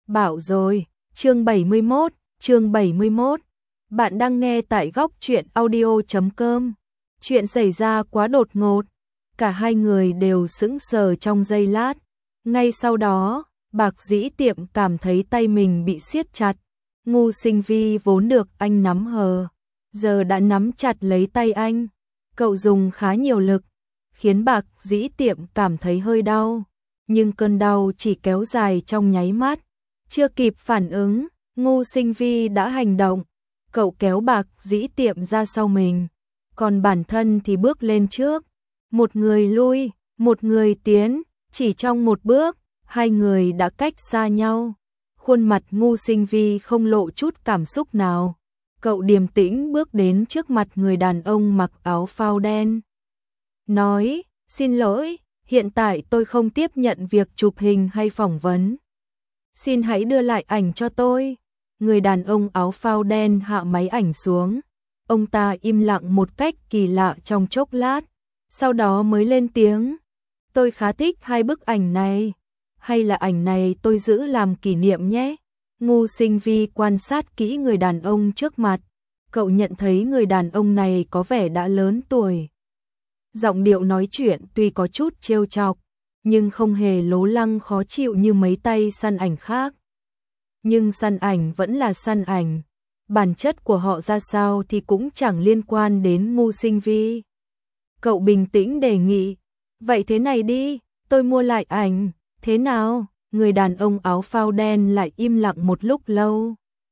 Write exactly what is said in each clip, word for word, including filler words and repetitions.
Bảo rồi, chương bảy mươi mốt, chương bảy mươi mốt. Bạn đang nghe tại góc truyện audio chấm com. Chuyện xảy ra quá đột ngột, cả hai người đều sững sờ trong giây lát. Ngay sau đó, Bạc Dĩ Tiệm cảm thấy tay mình bị siết chặt. Ngu Sinh Vi vốn được anh nắm hờ, giờ đã nắm chặt lấy tay anh. Cậu dùng khá nhiều lực, khiến Bạc Dĩ Tiệm cảm thấy hơi đau, nhưng cơn đau chỉ kéo dài trong nháy mắt. Chưa kịp phản ứng, Ngu Sinh Vi đã hành động. Cậu kéo Bạc Dĩ Tiệm ra sau mình, còn bản thân thì bước lên trước. Một người lui, một người tiến, chỉ trong một bước, hai người đã cách xa nhau. Khuôn mặt Ngu Sinh Vi không lộ chút cảm xúc nào. Cậu điềm tĩnh bước đến trước mặt người đàn ông mặc áo phao đen. Nói, xin lỗi, hiện tại tôi không tiếp nhận việc chụp hình hay phỏng vấn. Xin hãy đưa lại ảnh cho tôi. Người đàn ông áo phao đen hạ máy ảnh xuống. Ông ta im lặng một cách kỳ lạ trong chốc lát, sau đó mới lên tiếng. Tôi khá thích hai bức ảnh này. Hay là ảnh này tôi giữ làm kỷ niệm nhé. Ngu Sinh Vi quan sát kỹ người đàn ông trước mặt. Cậu nhận thấy người đàn ông này có vẻ đã lớn tuổi. Giọng điệu nói chuyện tuy có chút trêu chọc, nhưng không hề lố lăng khó chịu như mấy tay săn ảnh khác. Nhưng săn ảnh vẫn là săn ảnh, bản chất của họ ra sao thì cũng chẳng liên quan đến Ngu Sinh Vi. Cậu bình tĩnh đề nghị, vậy thế này đi, tôi mua lại ảnh, thế nào? Người đàn ông áo phao đen lại im lặng một lúc lâu.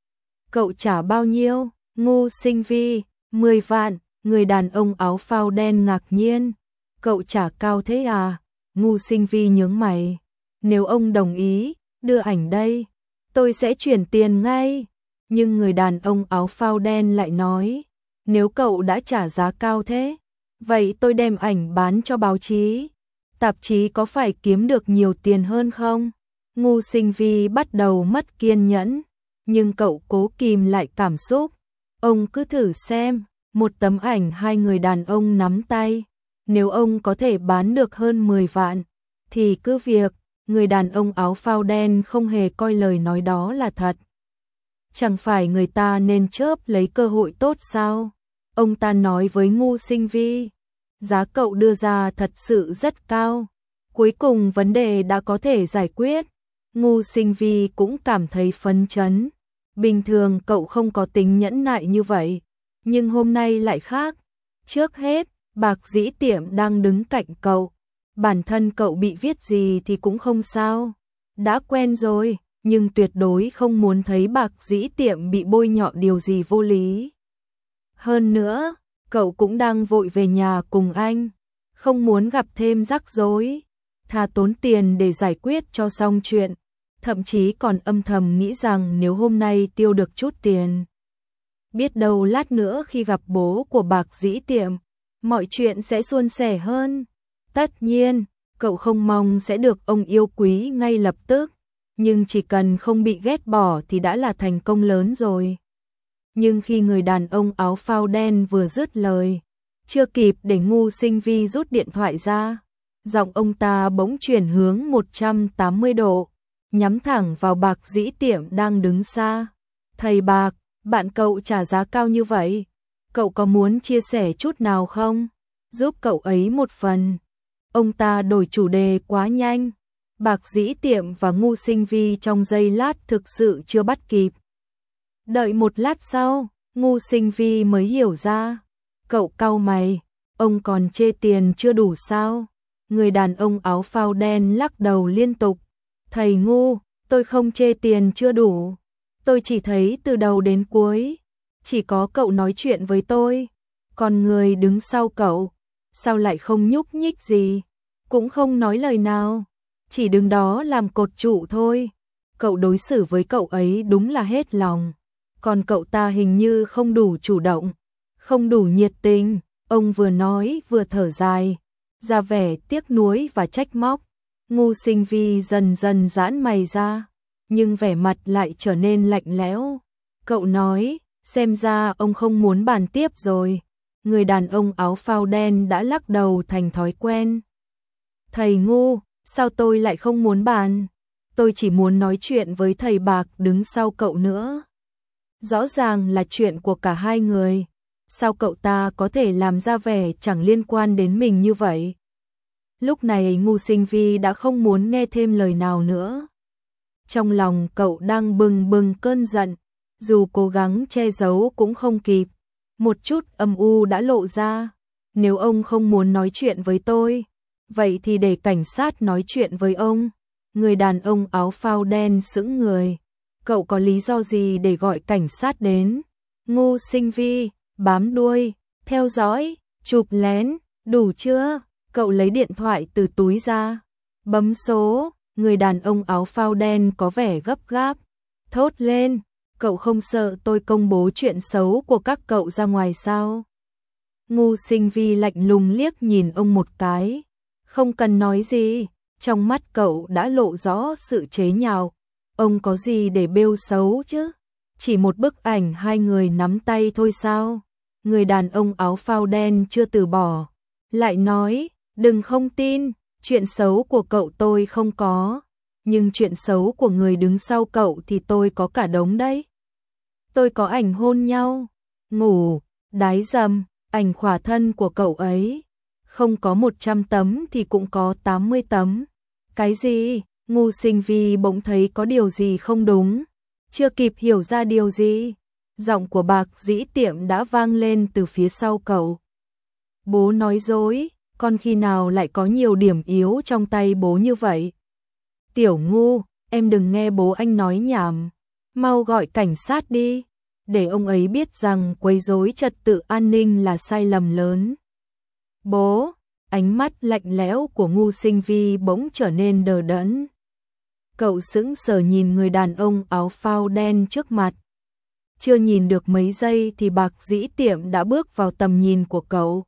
Cậu trả bao nhiêu? Ngu Sinh Vi, mười vạn. Người đàn ông áo phao đen ngạc nhiên. Cậu trả cao thế à? Ngu Sinh Vi nhướng mày. Nếu ông đồng ý, đưa ảnh đây, tôi sẽ chuyển tiền ngay. Nhưng người đàn ông áo phao đen lại nói, nếu cậu đã trả giá cao thế, vậy tôi đem ảnh bán cho báo chí. Tạp chí có phải kiếm được nhiều tiền hơn không? Ngu Sinh Vi bắt đầu mất kiên nhẫn, nhưng cậu cố kìm lại cảm xúc. Ông cứ thử xem, một tấm ảnh hai người đàn ông nắm tay, nếu ông có thể bán được hơn mười vạn, thì cứ việc. Người đàn ông áo phao đen không hề coi lời nói đó là thật. Chẳng phải người ta nên chớp lấy cơ hội tốt sao? Ông ta nói với Ngu Sinh Vi, giá cậu đưa ra thật sự rất cao. Cuối cùng vấn đề đã có thể giải quyết. Ngu Sinh Vi cũng cảm thấy phấn chấn. Bình thường cậu không có tính nhẫn nại như vậy, nhưng hôm nay lại khác. Trước hết, Bạc Dĩ Tiệm đang đứng cạnh cậu. Bản thân cậu bị viết gì thì cũng không sao. Đã quen rồi, nhưng tuyệt đối không muốn thấy Bạc Dĩ Tiệm bị bôi nhọ điều gì vô lý. Hơn nữa, cậu cũng đang vội về nhà cùng anh, không muốn gặp thêm rắc rối. Thà tốn tiền để giải quyết cho xong chuyện. Thậm chí còn âm thầm nghĩ rằng nếu hôm nay tiêu được chút tiền, biết đâu lát nữa khi gặp bố của Bạc Dĩ Tiệm, mọi chuyện sẽ suôn sẻ hơn. Tất nhiên, cậu không mong sẽ được ông yêu quý ngay lập tức, nhưng chỉ cần không bị ghét bỏ thì đã là thành công lớn rồi. Nhưng khi người đàn ông áo phao đen vừa dứt lời, chưa kịp để Ngu Sinh Vi rút điện thoại ra, giọng ông ta bỗng chuyển hướng một trăm tám mươi độ, nhắm thẳng vào Bạc Dĩ Tiệm đang đứng xa. Thầy Bạc, bạn cậu trả giá cao như vậy, cậu có muốn chia sẻ chút nào không? Giúp cậu ấy một phần. Ông ta đổi chủ đề quá nhanh. Bạc Dĩ Tiệm và Ngu Sinh Vi trong giây lát thực sự chưa bắt kịp. Đợi một lát sau, Ngu Sinh Vi mới hiểu ra. Cậu cau mày, ông còn chê tiền chưa đủ sao? Người đàn ông áo phao đen lắc đầu liên tục. Thầy Ngu, tôi không chê tiền chưa đủ. Tôi chỉ thấy từ đầu đến cuối, chỉ có cậu nói chuyện với tôi. Còn người đứng sau cậu, sao lại không nhúc nhích gì, cũng không nói lời nào, chỉ đứng đó làm cột trụ thôi. Cậu đối xử với cậu ấy đúng là hết lòng, còn cậu ta hình như không đủ chủ động, không đủ nhiệt tình. Ông vừa nói vừa thở dài, ra vẻ tiếc nuối và trách móc. Ngu Sinh Vi dần dần giãn mày ra, nhưng vẻ mặt lại trở nên lạnh lẽo. Cậu nói, xem ra ông không muốn bàn tiếp rồi. Người đàn ông áo phao đen đã lắc đầu thành thói quen. Thầy Ngu, sao tôi lại không muốn bàn? tôi chỉ muốn nói chuyện với thầy Bạc đứng sau cậu nữa. Rõ ràng là chuyện của cả hai người, sao cậu ta có thể làm ra vẻ chẳng liên quan đến mình như vậy? Lúc này Ngô Sinh Vi đã không muốn nghe thêm lời nào nữa. Trong lòng cậu đang bừng bừng cơn giận, dù cố gắng che giấu cũng không kịp, một chút âm u đã lộ ra. Nếu ông không muốn nói chuyện với tôi, vậy thì để cảnh sát nói chuyện với ông. Người đàn ông áo phao đen sững người. Cậu có lý do gì để gọi cảnh sát đến? Ngô Sinh Vi bám đuôi, theo dõi, chụp lén, đủ chưa? Cậu lấy điện thoại từ túi ra, bấm số. Người đàn ông áo phao đen có vẻ gấp gáp, thốt lên, cậu không sợ tôi công bố chuyện xấu của các cậu ra ngoài sao? Ngô Sinh Vi lạnh lùng liếc nhìn ông một cái, không cần nói gì, trong mắt cậu đã lộ rõ sự chế nhạo. Ông có gì để bêu xấu chứ? Chỉ một bức ảnh hai người nắm tay thôi sao? Người đàn ông áo phao đen chưa từ bỏ, lại nói, đừng không tin, chuyện xấu của cậu tôi không có, nhưng chuyện xấu của người đứng sau cậu thì tôi có cả đống đấy. Tôi có ảnh hôn nhau, ngủ, đái dầm, ảnh khỏa thân của cậu ấy, không có một trăm tấm thì cũng có tám mươi tấm. Cái gì? Ngô Sinh Vi bỗng thấy có điều gì không đúng, chưa kịp hiểu ra điều gì, giọng của Bạc Dĩ Tiệm đã vang lên từ phía sau cậu. Bố nói dối, con khi nào lại có nhiều điểm yếu trong tay bố như vậy? Tiểu Ngu, em đừng nghe bố anh nói nhảm, mau gọi cảnh sát đi, để ông ấy biết rằng quấy rối trật tự an ninh là sai lầm lớn. Bố, ánh mắt lạnh lẽo của Ngô Sinh Vi bỗng trở nên đờ đẫn. Cậu sững sờ nhìn người đàn ông áo phao đen trước mặt. Chưa nhìn được mấy giây thì Bạc Dĩ Tiệm đã bước vào tầm nhìn của cậu.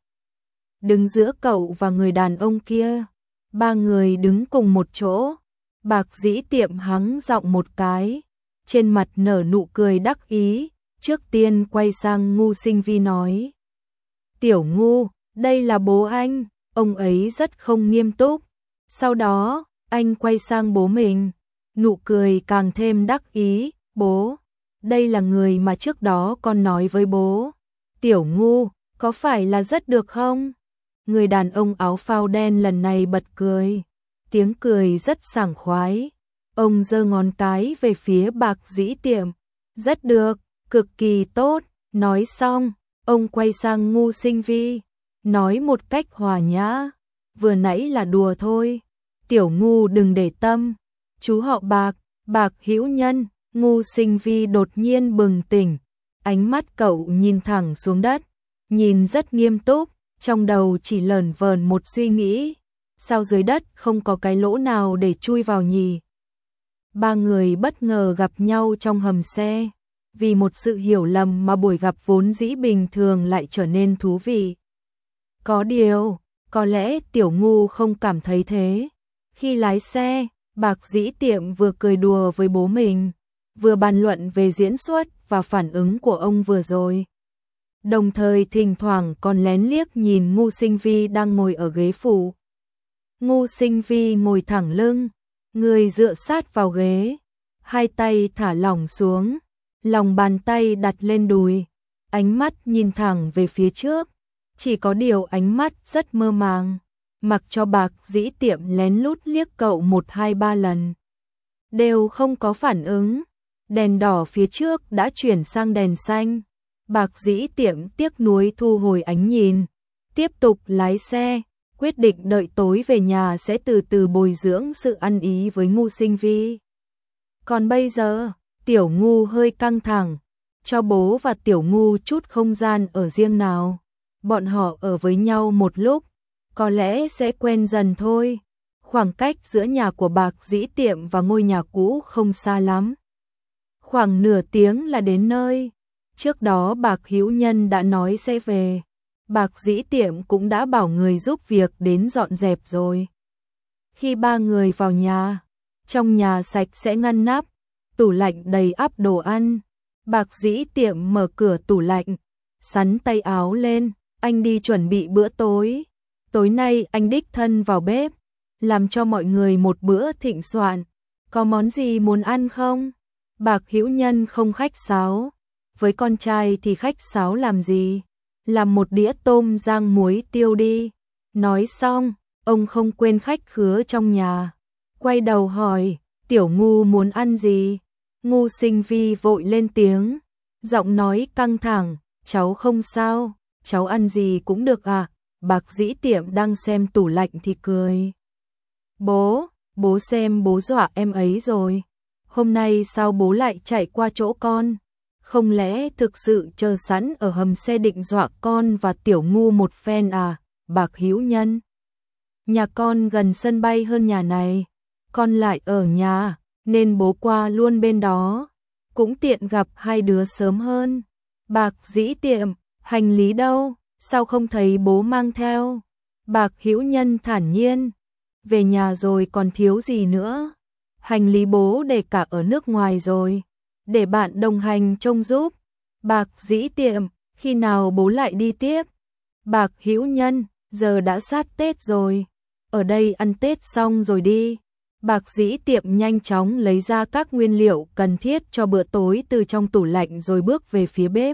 Đứng giữa cậu và người đàn ông kia, ba người đứng cùng một chỗ. Bạc Dĩ Tiệm hắng giọng một cái, trên mặt nở nụ cười đắc ý, trước tiên quay sang Ngô Sinh Vi nói. Tiểu Ngu, đây là bố anh, ông ấy rất không nghiêm túc. Sau đó, anh quay sang bố mình, nụ cười càng thêm đắc ý, bố, đây là người mà trước đó con nói với bố. Tiểu Ngu, có phải là rất được không? Người đàn ông áo phao đen lần này bật cười, tiếng cười rất sảng khoái. Ông giơ ngón cái về phía Bạc Dĩ Tiệm, rất được, cực kỳ tốt. Nói xong, ông quay sang Ngô Sinh Vi, nói một cách hòa nhã, vừa nãy là đùa thôi, Tiểu Ngu đừng để tâm. Chú họ Bạc, Bạc Hữu Nhân. Ngô Sinh Vi đột nhiên bừng tỉnh, ánh mắt cậu nhìn thẳng xuống đất, nhìn rất nghiêm túc, trong đầu chỉ lởn vởn một suy nghĩ, sao dưới đất không có cái lỗ nào để chui vào nhỉ? Ba người bất ngờ gặp nhau trong hầm xe, vì một sự hiểu lầm mà buổi gặp vốn dĩ bình thường lại trở nên thú vị. Có điều, có lẽ Tiểu Ngu không cảm thấy thế. Khi lái xe, Bạc Dĩ Tiệm vừa cười đùa với bố mình, vừa bàn luận về diễn xuất và phản ứng của ông vừa rồi. Đồng thời thỉnh thoảng còn lén liếc nhìn Ngô Sinh Vi đang ngồi ở ghế phụ. Ngô Sinh Vi ngồi thẳng lưng, người dựa sát vào ghế, hai tay thả lỏng xuống, lòng bàn tay đặt lên đùi, ánh mắt nhìn thẳng về phía trước, chỉ có điều ánh mắt rất mơ màng, mặc cho Bạc Dĩ Tiệm lén lút liếc cậu một hai ba lần, đều không có phản ứng. Đèn đỏ phía trước đã chuyển sang đèn xanh. Bạc Dĩ Tiệm tiếc nuối thu hồi ánh nhìn, tiếp tục lái xe, quyết định đợi tối về nhà sẽ từ từ bồi dưỡng sự ăn ý với Ngô Sinh Vi. Còn bây giờ, Tiểu Ngu hơi căng thẳng, cho bố và Tiểu Ngu chút không gian ở riêng nào. Bọn họ ở với nhau một lúc, có lẽ sẽ quen dần thôi. Khoảng cách giữa nhà của Bạc Dĩ Tiệm và ngôi nhà cũ không xa lắm. Khoảng nửa tiếng là đến nơi. Trước đó Bạc Hữu Nhân đã nói sẽ về. Bạc Dĩ Tiệm cũng đã bảo người giúp việc đến dọn dẹp rồi. Khi ba người vào nhà, trong nhà sạch sẽ ngăn nắp, tủ lạnh đầy ắp đồ ăn. Bạc Dĩ Tiệm mở cửa tủ lạnh, xắn tay áo lên, anh đi chuẩn bị bữa tối. Tối nay anh đích thân vào bếp, làm cho mọi người một bữa thịnh soạn. có món gì muốn ăn không? Bạc Hữu Nhân không khách sáo, với con trai thì khách sáo làm gì? Làm một đĩa tôm rang muối tiêu đi. Nói xong, ông không quên khách khứa trong nhà. Quay đầu hỏi, Tiểu Ngu muốn ăn gì? Ngu Sinh Vi vội lên tiếng, giọng nói căng thẳng, cháu không sao, cháu ăn gì cũng được à? Bạc Dĩ Tiệm đang xem tủ lạnh thì cười. Bố, bố xem bố dọa em ấy rồi. Hôm nay sao bố lại chạy qua chỗ con? Không lẽ thực sự chờ sẵn ở hầm xe định dọa con và Tiểu Ngu một phen à? Bạc Hữu Nhân, nhà con gần sân bay hơn nhà này, con lại ở nhà, nên bố qua luôn bên đó, cũng tiện gặp hai đứa sớm hơn. Bạc Dĩ Tiệm, hành lý đâu, sao không thấy bố mang theo? Bạc Hữu Nhân thản nhiên, về nhà rồi còn thiếu gì nữa, hành lý bố để cả ở nước ngoài rồi, để bạn đồng hành trông giúp. Bạc Dĩ Tiệm, khi nào bố lại đi tiếp? Bạc Hữu Nhân, giờ đã sát Tết rồi, ở đây ăn Tết xong rồi đi. Bạc Dĩ Tiệm nhanh chóng lấy ra các nguyên liệu cần thiết cho bữa tối từ trong tủ lạnh rồi bước về phía bếp.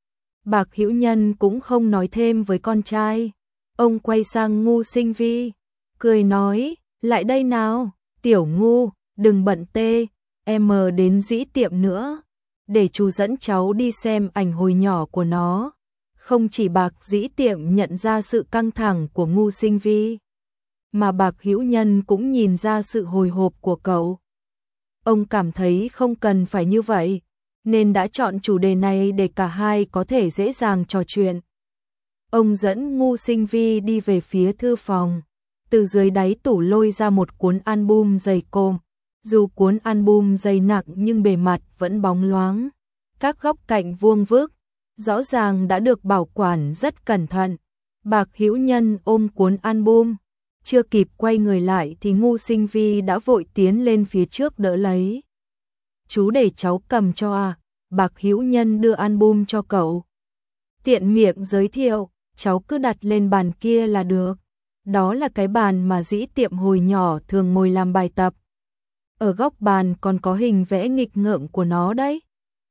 Bạc Hữu Nhân cũng không nói thêm với con trai. Ông quay sang Ngu Sinh Vi, cười nói, lại đây nào, Tiểu Ngu, đừng bận tê, em đến Dĩ Tiệm nữa, để chú dẫn cháu đi xem ảnh hồi nhỏ của nó. Không chỉ Bạc Dĩ Tiệm nhận ra sự căng thẳng của Ngu Sinh Vi, mà Bạc Hữu Nhân cũng nhìn ra sự hồi hộp của cậu. Ông cảm thấy không cần phải như vậy, nên đã chọn chủ đề này để cả hai có thể dễ dàng trò chuyện. Ông dẫn Ngu Sinh Vi đi về phía thư phòng, từ dưới đáy tủ lôi ra một cuốn album dày cộm. Dù cuốn album dày nặng nhưng bề mặt vẫn bóng loáng, các góc cạnh vuông vức, rõ ràng đã được bảo quản rất cẩn thận. Bạc Hữu Nhân ôm cuốn album, chưa kịp quay người lại thì Ngu Sinh Vi đã vội tiến lên phía trước đỡ lấy. Chú để cháu cầm cho à? Bạc Hữu Nhân đưa album cho cậu. Tiện miệng giới thiệu, cháu cứ đặt lên bàn kia là được. Đó là cái bàn mà Dĩ Tiệm hồi nhỏ thường ngồi làm bài tập. Ở góc bàn còn có hình vẽ nghịch ngợm của nó đấy.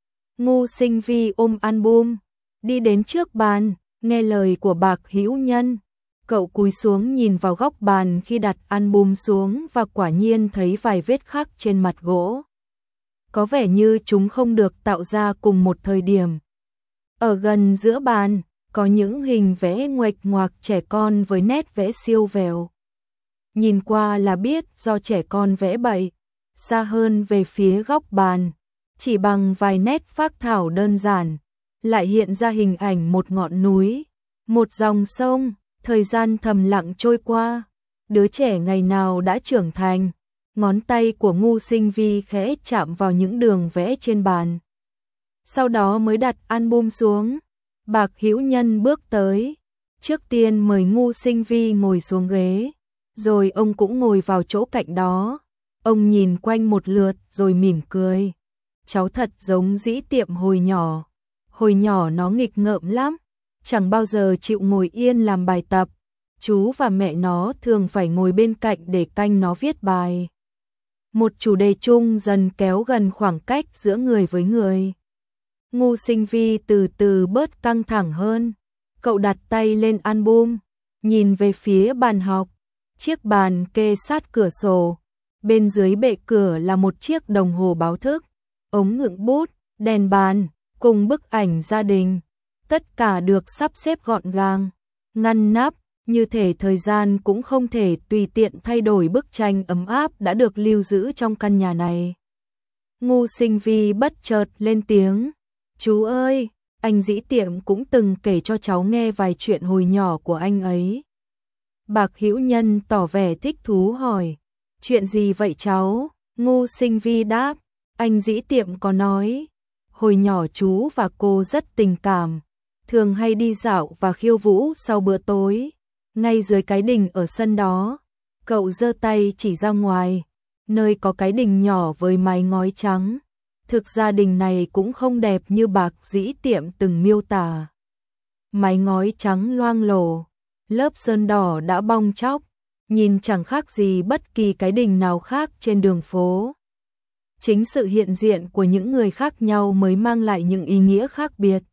Ngu Sinh Vi ôm album, đi đến trước bàn, nghe lời của Bạc Hữu Nhân. Cậu cúi xuống nhìn vào góc bàn khi đặt album xuống và quả nhiên thấy vài vết khắc trên mặt gỗ. Có vẻ như chúng không được tạo ra cùng một thời điểm. Ở gần giữa bàn, có những hình vẽ nguệch ngoạc trẻ con với nét vẽ siêu vẹo. Nhìn qua là biết do trẻ con vẽ bậy. Xa hơn về phía góc bàn, chỉ bằng vài nét phác thảo đơn giản, lại hiện ra hình ảnh một ngọn núi, một dòng sông, thời gian thầm lặng trôi qua. Đứa trẻ ngày nào đã trưởng thành, ngón tay của Ngu Sinh Vi khẽ chạm vào những đường vẽ trên bàn. Sau đó mới đặt album xuống. Bạc Hữu Nhân bước tới, trước tiên mời Ngu Sinh Vi ngồi xuống ghế, rồi ông cũng ngồi vào chỗ cạnh đó. Ông nhìn quanh một lượt rồi mỉm cười. Cháu thật giống Dĩ Tiệm hồi nhỏ. Hồi nhỏ nó nghịch ngợm lắm, chẳng bao giờ chịu ngồi yên làm bài tập. Chú và mẹ nó thường phải ngồi bên cạnh để canh nó viết bài. Một chủ đề chung dần kéo gần khoảng cách giữa người với người. Ngu Sinh Vi từ từ bớt căng thẳng hơn. Cậu đặt tay lên album, nhìn về phía bàn học. Chiếc bàn kê sát cửa sổ. Bên dưới bệ cửa là một chiếc đồng hồ báo thức, ống ngựng bút, đèn bàn, cùng bức ảnh gia đình. Tất cả được sắp xếp gọn gàng, ngăn nắp, như thể thời gian cũng không thể tùy tiện thay đổi bức tranh ấm áp đã được lưu giữ trong căn nhà này. Ngu Sinh Vi bất chợt lên tiếng, chú ơi, anh Dĩ Tiệm cũng từng kể cho cháu nghe vài chuyện hồi nhỏ của anh ấy. Bạc Hữu Nhân tỏ vẻ thích thú hỏi, chuyện gì vậy cháu? Ngu Sinh Vi đáp, anh Dĩ Tiệm có nói, hồi nhỏ chú và cô rất tình cảm, thường hay đi dạo và khiêu vũ sau bữa tối, ngay dưới cái đình ở sân đó. Cậu giơ tay chỉ ra ngoài, nơi có cái đình nhỏ với mái ngói trắng. Thực ra đình này cũng không đẹp như Bạc Dĩ Tiệm từng miêu tả. Mái ngói trắng loang lổ, lớp sơn đỏ đã bong tróc, nhìn chẳng khác gì bất kỳ cái đình nào khác trên đường phố. chính sự hiện diện của những người khác nhau mới mang lại những ý nghĩa khác biệt.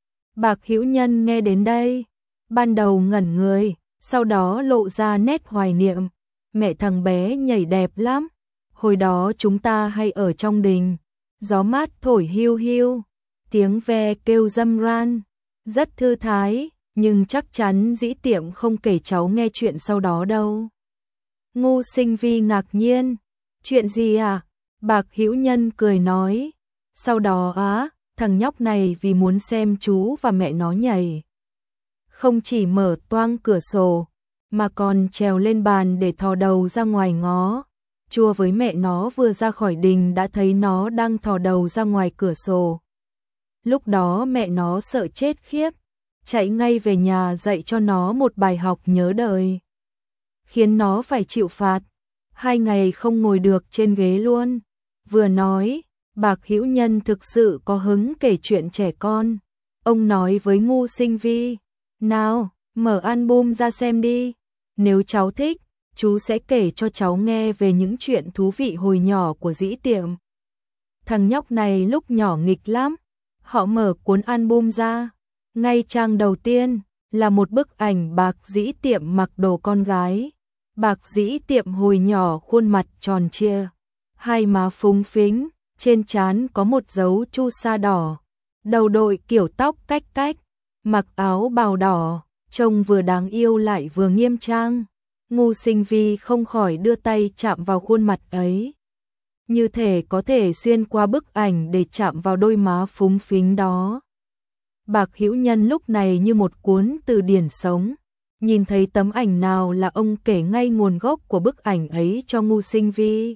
Bạc Hữu Nhân nghe đến đây, ban đầu ngẩn người, sau đó lộ ra nét hoài niệm. Mẹ thằng bé nhảy đẹp lắm, hồi đó chúng ta hay ở trong đình, gió mát thổi hiu hiu, tiếng ve kêu râm ran, rất thư thái, nhưng chắc chắn Dĩ Tiệm không kể cháu nghe chuyện sau đó đâu. Ngô Sinh Vi ngạc nhiên, chuyện gì à? Bạc Hữu Nhân cười nói, sau đó á, thằng nhóc này vì muốn xem chú và mẹ nó nhảy, không chỉ mở toang cửa sổ, mà còn trèo lên bàn để thò đầu ra ngoài ngó. Chua với mẹ nó vừa ra khỏi đình đã thấy nó đang thò đầu ra ngoài cửa sổ. Lúc đó mẹ nó sợ chết khiếp, chạy ngay về nhà dạy cho nó một bài học nhớ đời, khiến nó phải chịu phạt, hai ngày không ngồi được trên ghế luôn. Vừa nói, Bạc Hữu Nhân thực sự có hứng kể chuyện trẻ con. Ông nói với Ngô Sinh Vi, nào, mở album ra xem đi, nếu cháu thích, chú sẽ kể cho cháu nghe về những chuyện thú vị hồi nhỏ của Dĩ Tiệm. Thằng nhóc này lúc nhỏ nghịch lắm. Họ mở cuốn album ra, ngay trang đầu tiên là một bức ảnh Bạc Dĩ Tiệm mặc đồ con gái. Bạc Dĩ Tiệm hồi nhỏ khuôn mặt tròn trịa, hai má phúng phính, trên trán có một dấu chu sa đỏ, đầu đội kiểu tóc cách cách, mặc áo bào đỏ, trông vừa đáng yêu lại vừa nghiêm trang. Ngô Sinh Vi không khỏi đưa tay chạm vào khuôn mặt ấy, như thể có thể xuyên qua bức ảnh để chạm vào đôi má phúng phính đó. Bạc Hữu Nhân lúc này như một cuốn từ điển sống, nhìn thấy tấm ảnh nào là ông kể ngay nguồn gốc của bức ảnh ấy cho Ngô Sinh Vi.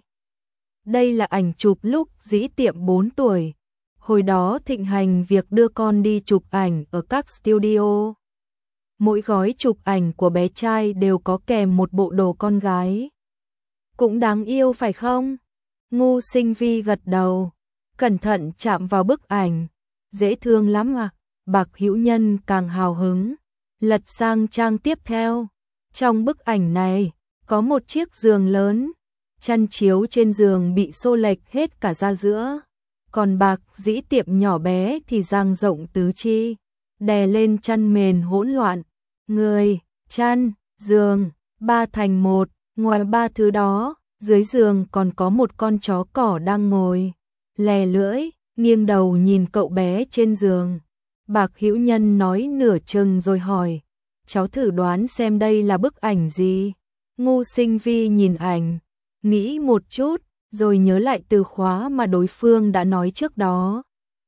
Đây là ảnh chụp lúc Dĩ Tiệm bốn tuổi, hồi đó thịnh hành việc đưa con đi chụp ảnh ở các studio. Mỗi gói chụp ảnh của bé trai đều có kèm một bộ đồ con gái. Cũng đáng yêu phải không? Ngô Sinh Vi gật đầu, cẩn thận chạm vào bức ảnh. Dễ thương lắm à? Bạc Hữu Nhân càng hào hứng, lật sang trang tiếp theo. Trong bức ảnh này, có một chiếc giường lớn, chăn chiếu trên giường bị xô lệch hết cả ra giữa. Còn Bạc Dĩ Tiệm nhỏ bé thì dang rộng tứ chi, đè lên chăn mền hỗn loạn. Người, chăn, giường, ba thành một. Ngoài ba thứ đó, dưới giường còn có một con chó cỏ đang ngồi, lè lưỡi, nghiêng đầu nhìn cậu bé trên giường. Bạc Hữu Nhân nói nửa chừng rồi hỏi, cháu thử đoán xem đây là bức ảnh gì? Ngô Sinh Vi nhìn ảnh, nghĩ một chút, rồi nhớ lại từ khóa mà đối phương đã nói trước đó.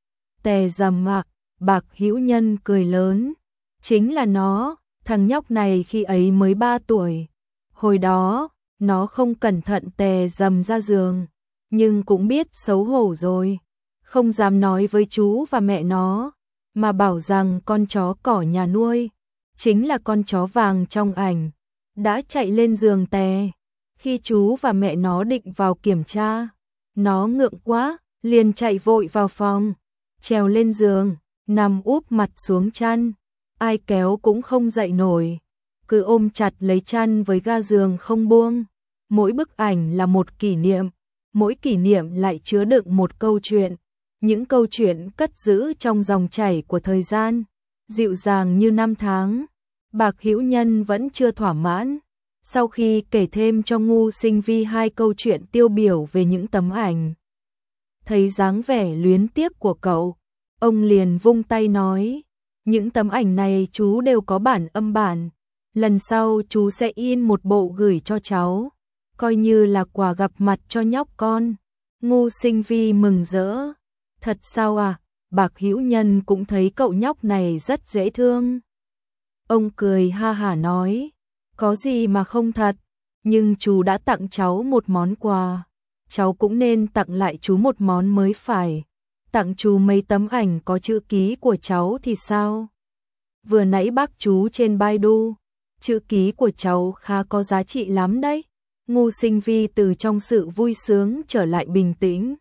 Tè dầm ạ. Bạc Hữu Nhân cười lớn, chính là nó. Thằng nhóc này khi ấy mới ba tuổi. Hồi đó, nó không cẩn thận tè dầm ra giường, nhưng cũng biết xấu hổ rồi, không dám nói với chú và mẹ nó, mà bảo rằng con chó cỏ nhà nuôi, chính là con chó vàng trong ảnh, đã chạy lên giường tè. Khi chú và mẹ nó định vào kiểm tra, nó ngượng quá, liền chạy vội vào phòng, trèo lên giường, nằm úp mặt xuống chăn. Ai kéo cũng không dậy nổi, cứ ôm chặt lấy chăn với ga giường không buông. Mỗi bức ảnh là một kỷ niệm, mỗi kỷ niệm lại chứa đựng một câu chuyện. Những câu chuyện cất giữ trong dòng chảy của thời gian, dịu dàng như năm tháng. Bạc Hữu Nhân vẫn chưa thỏa mãn. Sau khi kể thêm cho Ngô Sinh Vi hai câu chuyện tiêu biểu về những tấm ảnh, thấy dáng vẻ luyến tiếc của cậu, ông liền vung tay nói, những tấm ảnh này chú đều có bản âm bản, lần sau chú sẽ in một bộ gửi cho cháu, coi như là quà gặp mặt cho nhóc con. Ngô Sinh Vi mừng rỡ, thật sao à? Bạc Hữu Nhân cũng thấy cậu nhóc này rất dễ thương. Ông cười ha hả nói, có gì mà không thật, nhưng chú đã tặng cháu một món quà, cháu cũng nên tặng lại chú một món mới phải. Tặng chú mấy tấm ảnh có chữ ký của cháu thì sao? Vừa nãy bác chú trên Baidu, chữ ký của cháu khá có giá trị lắm đấy. Ngô Sinh Vi từ trong sự vui sướng trở lại bình tĩnh.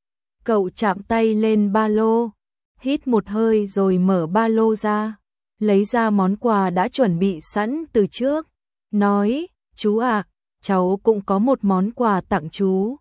Cậu chạm tay lên ba lô, hít một hơi rồi mở ba lô ra, lấy ra món quà đã chuẩn bị sẵn từ trước, nói, chú à, cháu cũng có một món quà tặng chú.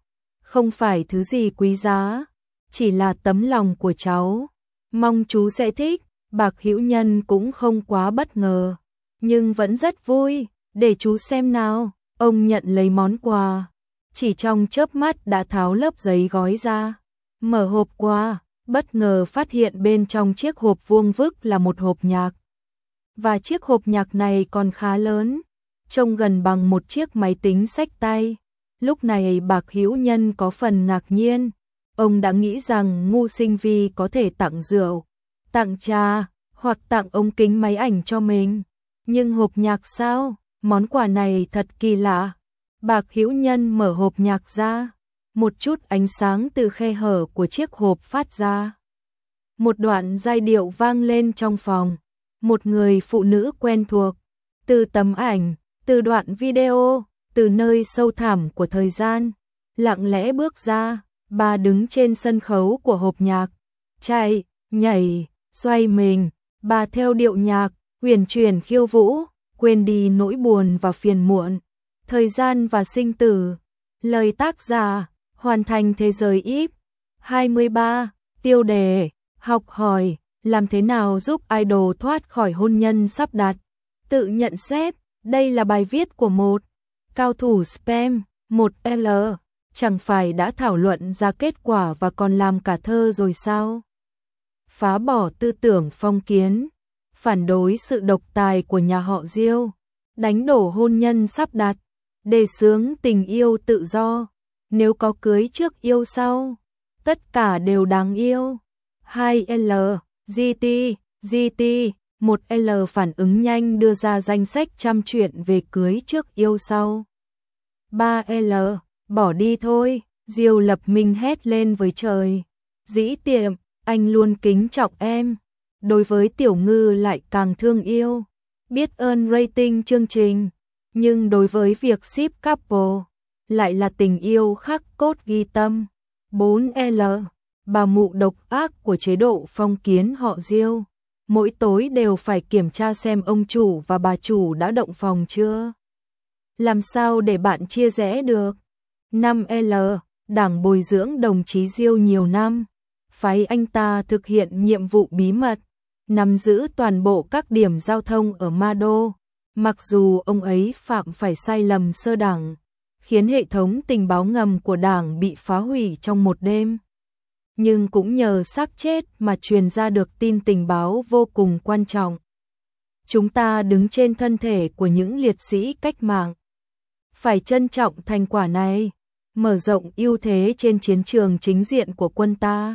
không phải thứ gì quý giá, chỉ là tấm lòng của cháu. Mong chú sẽ thích. Bạc Hữu Nhân cũng không quá bất ngờ, nhưng vẫn rất vui. Để chú xem nào. Ông nhận lấy món quà, chỉ trong chớp mắt đã tháo lớp giấy gói ra, mở hộp quà, bất ngờ phát hiện bên trong chiếc hộp vuông vức là một hộp nhạc. Và chiếc hộp nhạc này còn khá lớn, trông gần bằng một chiếc máy tính xách tay. Lúc này Bạc Hữu Nhân có phần ngạc nhiên, ông đã nghĩ rằng Ngô Sinh Vi có thể tặng rượu, tặng trà, hoặc tặng ống kính máy ảnh cho mình. Nhưng hộp nhạc sao? Món quà này thật kỳ lạ. Bạc Hữu Nhân mở hộp nhạc ra, một chút ánh sáng từ khe hở của chiếc hộp phát ra. Một đoạn giai điệu vang lên trong phòng, một người phụ nữ quen thuộc, từ tấm ảnh, từ đoạn video, từ nơi sâu thẳm của thời gian, lặng lẽ bước ra. Bà đứng trên sân khấu của hộp nhạc, chạy, nhảy, xoay mình, bà theo điệu nhạc, huyền chuyển khiêu vũ, quên đi nỗi buồn và phiền muộn, thời gian và sinh tử. Lời tác giả, hoàn thành thế giới íp. hai mươi ba, tiêu đề, học hỏi, làm thế nào giúp idol thoát khỏi hôn nhân sắp đặt. Tự nhận xét, đây là bài viết của một cao thủ spam, một L, chẳng phải đã thảo luận ra kết quả và còn làm cả thơ rồi sao? Phá bỏ tư tưởng phong kiến, phản đối sự độc tài của nhà họ Diêu, đánh đổ hôn nhân sắp đặt, đề xướng tình yêu tự do, nếu có cưới trước yêu sau, tất cả đều đáng yêu. hai L, giê tê, giê tê, một L phản ứng nhanh đưa ra danh sách trăm chuyện về cưới trước yêu sau. ba L, bỏ đi thôi, Diêu Lập Minh hét lên với trời. Dĩ Tiệm, anh luôn kính trọng em. Đối với Tiểu Ngư lại càng thương yêu, biết ơn rating chương trình, nhưng đối với việc ship couple lại là tình yêu khắc cốt ghi tâm. bốn L, bà mụ độc ác của chế độ phong kiến họ Diêu, mỗi tối đều phải kiểm tra xem ông chủ và bà chủ đã động phòng chưa. Làm sao để bạn chia rẽ được? năm L, Đảng bồi dưỡng đồng chí Diêu nhiều năm, phái anh ta thực hiện nhiệm vụ bí mật, nắm giữ toàn bộ các điểm giao thông ở Ma Đô. Mặc dù ông ấy phạm phải sai lầm sơ đẳng, khiến hệ thống tình báo ngầm của Đảng bị phá hủy trong một đêm, nhưng cũng nhờ xác chết mà truyền ra được tin tình báo vô cùng quan trọng. Chúng ta đứng trên thân thể của những liệt sĩ cách mạng, phải trân trọng thành quả này, mở rộng ưu thế trên chiến trường chính diện của quân ta.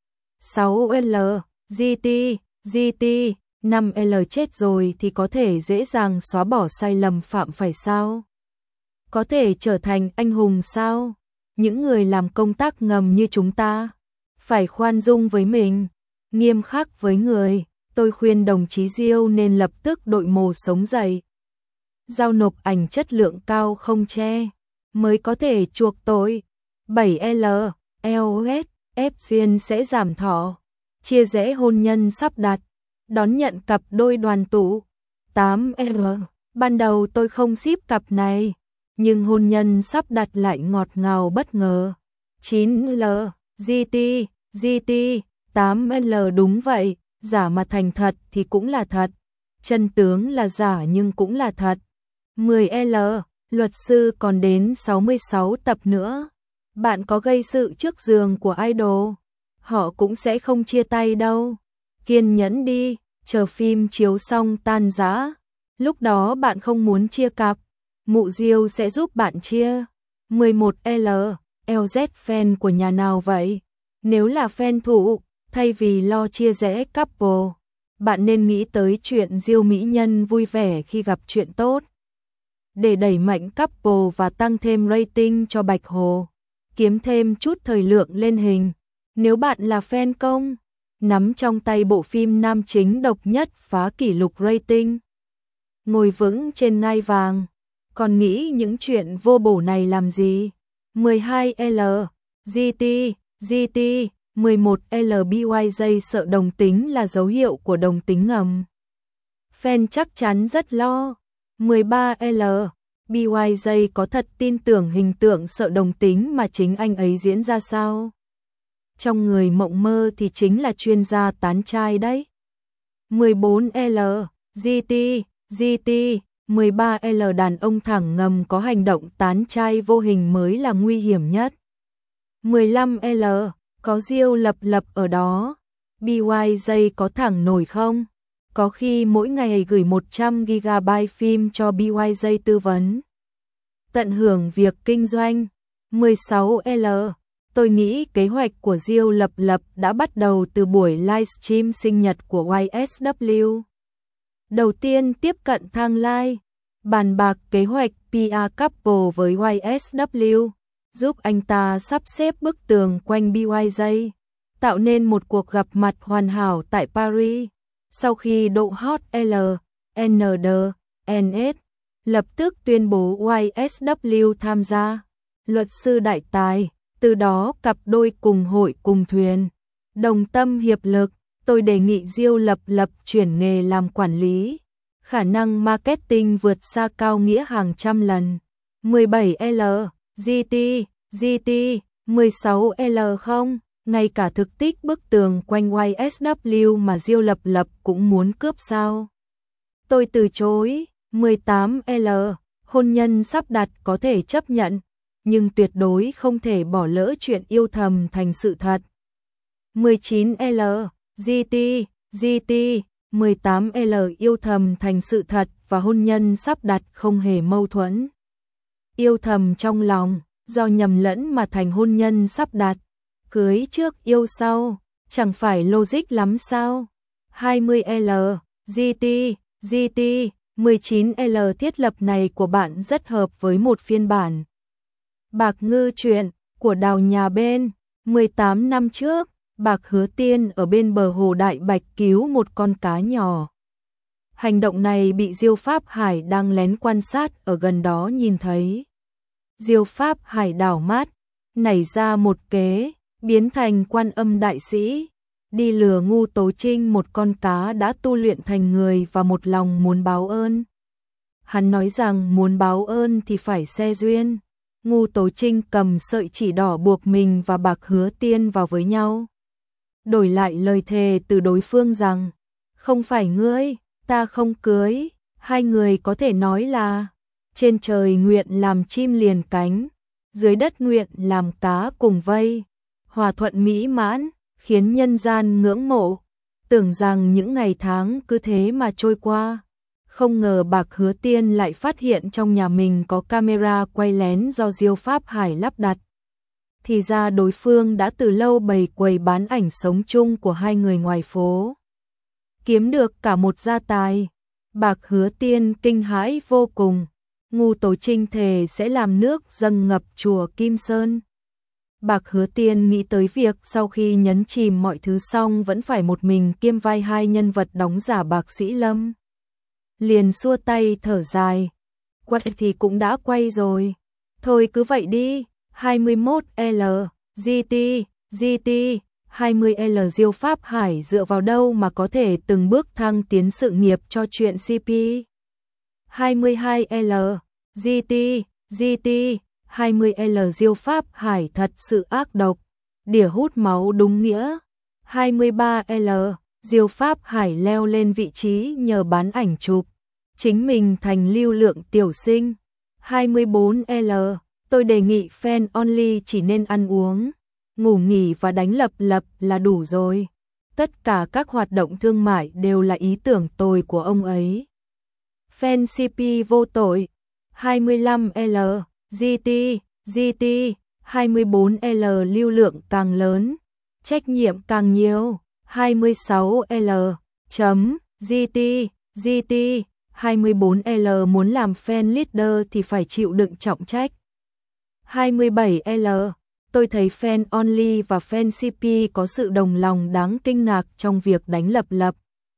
sáu L, giê tê, giê tê, năm L chết rồi thì có thể dễ dàng xóa bỏ sai lầm phạm phải sao? Có thể trở thành anh hùng sao? Những người làm công tác ngầm như chúng ta, phải khoan dung với mình, nghiêm khắc với người. Tôi khuyên đồng chí Diêu nên lập tức đội mồ sống dậy, giao nộp ảnh chất lượng cao không che, mới có thể chuộc tội. bảy L, L S, ép duyên sẽ giảm thọ, chia rẽ hôn nhân sắp đặt, đón nhận cặp đôi đoàn tụ. tám L, ban đầu tôi không ship cặp này, nhưng hôn nhân sắp đặt lại ngọt ngào bất ngờ. chín L, giê tê, giê tê, tám L đúng vậy, giả mà thành thật thì cũng là thật, chân tướng là giả nhưng cũng là thật. mười L, luật sư còn đến sáu mươi sáu tập nữa. Bạn có gây sự trước giường của idol, họ cũng sẽ không chia tay đâu. Kiên nhẫn đi, chờ phim chiếu xong tan rã. Lúc đó bạn không muốn chia cặp, mụ Diêu sẽ giúp bạn chia. mười một L, L Z fan của nhà nào vậy? Nếu là fan thủ, thay vì lo chia rẽ couple, bạn nên nghĩ tới chuyện Diêu mỹ nhân vui vẻ khi gặp chuyện tốt, để đẩy mạnh couple và tăng thêm rating cho Bạch Hồ, kiếm thêm chút thời lượng lên hình. Nếu bạn là fan công, nắm trong tay bộ phim nam chính độc nhất phá kỷ lục rating, ngồi vững trên ngai vàng, còn nghĩ những chuyện vô bổ này làm gì? mười hai L, giê tê, giê tê, mười một L, B Y J sợ đồng tính là dấu hiệu của đồng tính ngầm. Fan chắc chắn rất lo. mười ba L, bê i gi có thật tin tưởng hình tượng sợ đồng tính mà chính anh ấy diễn ra sao? Trong người mộng mơ thì chính là chuyên gia tán trai đấy. mười bốn L, giê tê, giê tê, mười ba L đàn ông thẳng ngầm có hành động tán trai vô hình mới là nguy hiểm nhất. mười lăm L, có Diêu Lập Lập ở đó. bê i gi có thẳng nổi không? Có khi mỗi ngày gửi một trăm gi ga bai phim cho bê i gi tư vấn. Tận hưởng việc kinh doanh. mười sáu L, tôi nghĩ kế hoạch của Diêu Lập Lập đã bắt đầu từ buổi livestream sinh nhật của i ét vê kép. Đầu tiên tiếp cận Thang Lai, bàn bạc kế hoạch pê e couple với i ét vê kép, giúp anh ta sắp xếp bức tường quanh bê i gi, tạo nên một cuộc gặp mặt hoàn hảo tại Paris. Sau khi độ hot L, N D, N S, lập tức tuyên bố i ét vê kép tham gia. Luật sư đại tài, từ đó cặp đôi cùng hội cùng thuyền. Đồng tâm hiệp lực, tôi đề nghị Diêu Lập Lập chuyển nghề làm quản lý. Khả năng marketing vượt xa Cao Nghĩa hàng trăm lần. mười bảy L, giê tê, giê tê, mười sáu L không, ngay cả thực tích bức tường quanh i ét vê kép mà Diêu Lập Lập cũng muốn cướp sao? Tôi từ chối. mười tám L, hôn nhân sắp đặt có thể chấp nhận, nhưng tuyệt đối không thể bỏ lỡ chuyện yêu thầm thành sự thật. mười chín L, giê tê, giê tê, mười tám L yêu thầm thành sự thật và hôn nhân sắp đặt không hề mâu thuẫn. Yêu thầm trong lòng, do nhầm lẫn mà thành hôn nhân sắp đặt. Cưới trước yêu sau, chẳng phải logic lắm sao? hai mươi L, giê tê, giê tê, mười chín L thiết lập này của bạn rất hợp với một phiên bản Bạc Ngư chuyện của Đào Nhà Bên. mười tám năm trước, Bạc Hứa Tiên ở bên bờ hồ Đại Bạch cứu một con cá nhỏ. Hành động này bị Diêu Pháp Hải đang lén quan sát ở gần đó nhìn thấy. Diêu Pháp Hải đảo mắt, nảy ra một kế, biến thành Quan Âm đại sĩ, đi lừa Ngu Tố Trinh một con cá đã tu luyện thành người và một lòng muốn báo ơn. Hắn nói rằng muốn báo ơn thì phải xe duyên. Ngu Tố Trinh cầm sợi chỉ đỏ buộc mình và Bạc Hứa Tiên vào với nhau. Đổi lại lời thề từ đối phương rằng, không phải ngươi, ta không cưới. Hai người có thể nói là, trên trời nguyện làm chim liền cánh, dưới đất nguyện làm cá cùng vây. Hòa thuận mỹ mãn, khiến nhân gian ngưỡng mộ. Tưởng rằng những ngày tháng cứ thế mà trôi qua. Không ngờ Bạc Hứa Tiên lại phát hiện trong nhà mình có camera quay lén do Diêu Pháp Hải lắp đặt. Thì ra đối phương đã từ lâu bày quầy bán ảnh sống chung của hai người ngoài phố. Kiếm được cả một gia tài. Bạc Hứa Tiên kinh hãi vô cùng. Ngu Tố Trinh thề sẽ làm nước dâng ngập chùa Kim Sơn. Bạc Hứa Tiên nghĩ tới việc sau khi nhấn chìm mọi thứ xong vẫn phải một mình kiêm vai hai nhân vật đóng giả Bạc Sĩ Lâm. Liền xua tay thở dài. Quay thì cũng đã quay rồi. Thôi cứ vậy đi. hai mươi mốt L, giê tê, giê tê, hai mươi L Diêu Pháp Hải dựa vào đâu mà có thể từng bước thăng tiến sự nghiệp cho chuyện xê pê. hai mươi hai L, giê tê, giê tê, hai mươi L Diêu Pháp Hải thật sự ác độc, đỉa hút máu đúng nghĩa. hai mươi ba L, Diêu Pháp Hải leo lên vị trí nhờ bán ảnh chụp, chính mình thành lưu lượng tiểu sinh. hai mươi bốn L, tôi đề nghị fan only chỉ nên ăn uống, ngủ nghỉ và đánh lập lập là đủ rồi. Tất cả các hoạt động thương mại đều là ý tưởng tồi của ông ấy. Fan xê pê vô tội. hai mươi lăm L, giê tê, giê tê, hai mươi bốn L lưu lượng càng lớn, trách nhiệm càng nhiều. hai mươi sáu L, chấm, giê tê, giê tê, hai mươi bốn L muốn làm fan leader thì phải chịu đựng trọng trách. hai mươi bảy L, tôi thấy fan only và fan xê pê có sự đồng lòng đáng kinh ngạc trong việc đánh lập lập.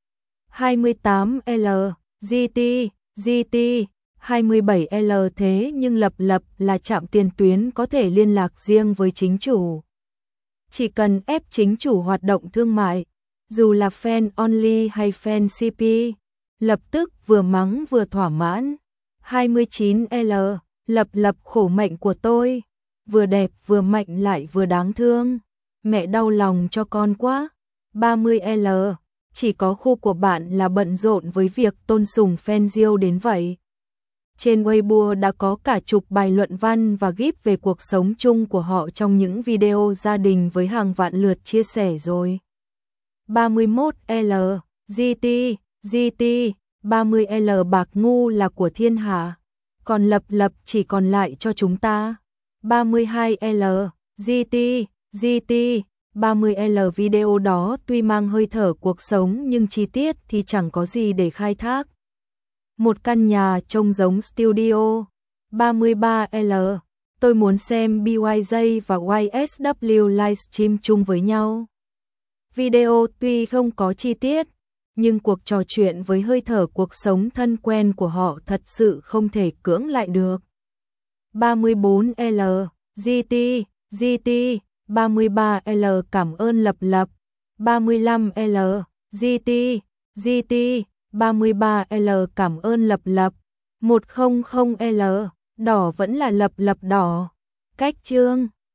hai mươi tám L, giê tê, giê tê, hai mươi bảy L thế nhưng lập lập là trạm tiền tuyến có thể liên lạc riêng với chính chủ. Chỉ cần ép chính chủ hoạt động thương mại, dù là fan only hay fan xê pê, lập tức vừa mắng vừa thỏa mãn. hai mươi chín L, Lập Lập khổ mệnh của tôi, vừa đẹp vừa mạnh lại vừa đáng thương. Mẹ đau lòng cho con quá. ba mươi L, chỉ có khu của bạn là bận rộn với việc tôn sùng fan Diêu đến vậy. Trên Weibo đã có cả chục bài luận văn và gif về cuộc sống chung của họ trong những video gia đình với hàng vạn lượt chia sẻ rồi. ba mươi mốt L, giê tê, giê tê, ba mươi L bạc ngu là của thiên hạ, còn Lập Lập chỉ còn lại cho chúng ta. ba mươi hai L, giê tê, giê tê, ba mươi L video đó tuy mang hơi thở cuộc sống nhưng chi tiết thì chẳng có gì để khai thác. Một căn nhà trông giống studio. ba mươi ba L, tôi muốn xem bê i gi và i ét vê livestream chung với nhau. Video tuy không có chi tiết, nhưng cuộc trò chuyện với hơi thở cuộc sống thân quen của họ thật sự không thể cưỡng lại được. ba mươi bốn L, giê tê, giê tê, ba mươi ba L cảm ơn Lập Lập. ba mươi lăm L, giê tê, giê tê, ba mươi ba L cảm ơn Lập Lập. một trăm L, đỏ vẫn là Lập Lập đỏ. Cách chương